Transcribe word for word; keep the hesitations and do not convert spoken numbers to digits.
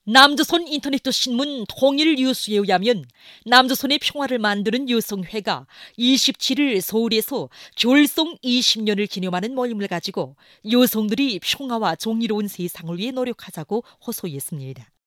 남조선 인터넷 신문 통일뉴스에 의하면 남조선의 평화를 만드는 여성회가 이십칠 일 서울에서 결성 이십 년을 기념하는 모임을 가지고 여성들이 평화와 정의로운 세상을 위해 노력하자고 호소했습니다.